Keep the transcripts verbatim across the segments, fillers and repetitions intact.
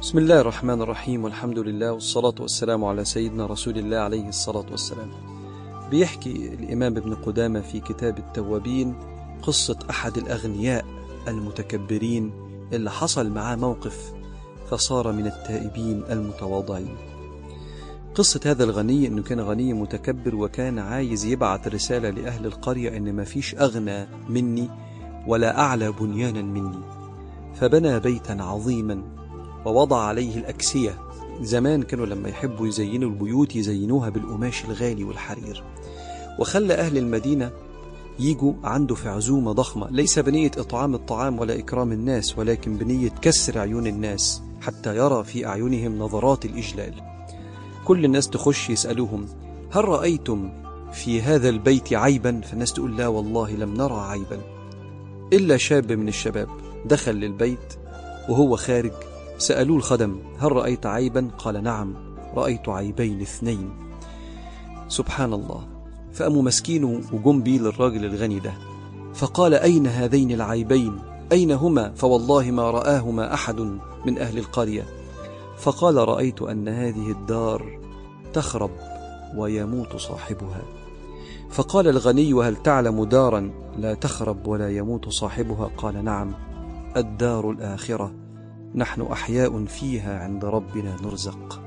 بسم الله الرحمن الرحيم، والحمد لله والصلاة والسلام على سيدنا رسول الله عليه الصلاة والسلام. بيحكي الإمام ابن قدامة في كتاب التوابين قصة أحد الأغنياء المتكبرين اللي حصل معاه موقف فصار من التائبين المتواضعين. قصة هذا الغني أنه كان غني متكبر، وكان عايز يبعث رسالة لأهل القرية أن ما فيش أغنى مني ولا أعلى بنيانا مني، فبنى بيتا عظيما ووضع عليه الأكسية. زمان كانوا لما يحبوا يزينوا البيوت يزينوها بالقماش الغالي والحرير، وخلى أهل المدينة يجوا عنده في عزومة ضخمة، ليس بنية إطعام الطعام ولا إكرام الناس، ولكن بنية كسر عيون الناس حتى يرى في أعينهم نظرات الإجلال. كل الناس تخش يسألوهم: هل رأيتم في هذا البيت عيبا؟ فالناس تقول: لا والله لم نرى عيبا. إلا شاب من الشباب دخل للبيت، وهو خارج سألوه الخدم: هل رأيت عيبا؟ قال: نعم، رأيت عيبين اثنين. سبحان الله. فأموا مسكينه وجم بيه للراجل الغني ده، فقال: أين هذين العيبين؟ أين هما؟ فوالله ما رآهما أحد من أهل القرية. فقال: رأيت أن هذه الدار تخرب ويموت صاحبها. فقال الغني: هل تعلم دارا لا تخرب ولا يموت صاحبها؟ قال: نعم، الدار الآخرة، نحن أحياء فيها عند ربنا نرزق.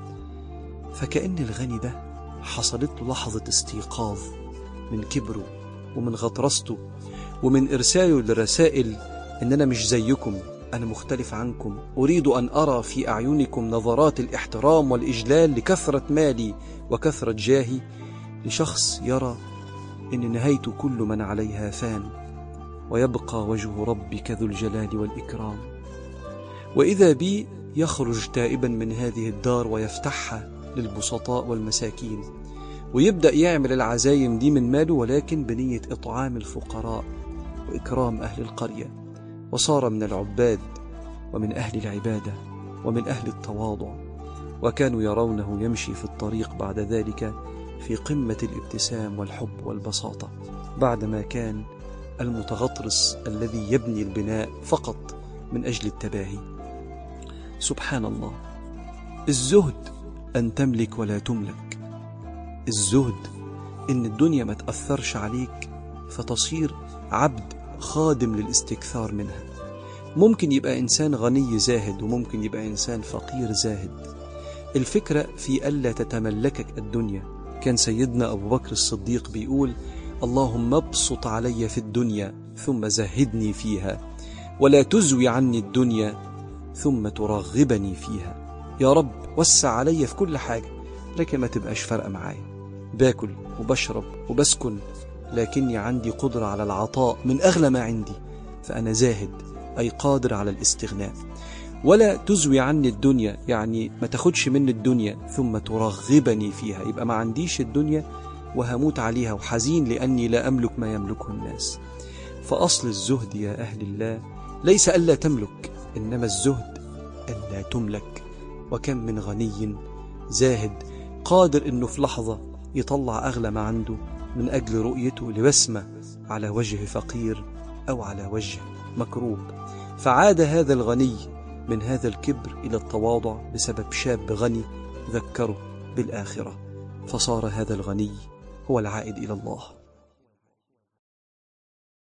فكأن الغني ده حصلت له لحظة استيقاظ من كبره ومن غطرسته ومن إرساله للرسائل: إن أنا مش زيكم، أنا مختلف عنكم، أريد أن أرى في أعينكم نظرات الاحترام والإجلال لكثرة مالي وكثرة جاهي، لشخص يرى إن نهاية كل من عليها فان ويبقى وجه ربك ذو الجلال والإكرام. وإذا بي يخرج تائبا من هذه الدار ويفتحها للبسطاء والمساكين، ويبدأ يعمل العزايم دي من ماله، ولكن بنية إطعام الفقراء وإكرام أهل القرية، وصار من العباد ومن أهل العبادة ومن أهل التواضع، وكانوا يرونه يمشي في الطريق بعد ذلك في قمة الابتسام والحب والبساطة، بعدما كان المتغطرس الذي يبني البناء فقط من أجل التباهي. سبحان الله. الزهد أن تملك ولا تملك. الزهد إن الدنيا ما تأثرش عليك فتصير عبد خادم للاستكثار منها. ممكن يبقى إنسان غني زاهد، وممكن يبقى إنسان فقير زاهد. الفكرة في ألا تتملكك الدنيا. كان سيدنا أبو بكر الصديق بيقول: اللهم ابسط علي في الدنيا ثم زهدني فيها، ولا تزوي عني الدنيا ثم ترغبني فيها. يا رب وسع علي في كل حاجة، لكن ما تبقاش فارقة معايا، باكل وبشرب وبسكن، لكني عندي قدرة على العطاء من أغلى ما عندي، فأنا زاهد، أي قادر على الاستغناء. ولا تزوي عني الدنيا، يعني ما تاخدش من الدنيا ثم ترغبني فيها، يبقى ما عنديش الدنيا وهموت عليها وحزين لأني لا أملك ما يملكه الناس. فأصل الزهد يا أهل الله ليس ألا تملك، إنما الزهد ألا تملك. وكم من غني زاهد قادر إنه في لحظة يطلع أغلى ما عنده من أجل رؤيته لبسمة على وجه فقير أو على وجه مكروب. فعاد هذا الغني من هذا الكبر إلى التواضع بسبب شاب غني ذكره بالآخرة، فصار هذا الغني هو العائد إلى الله.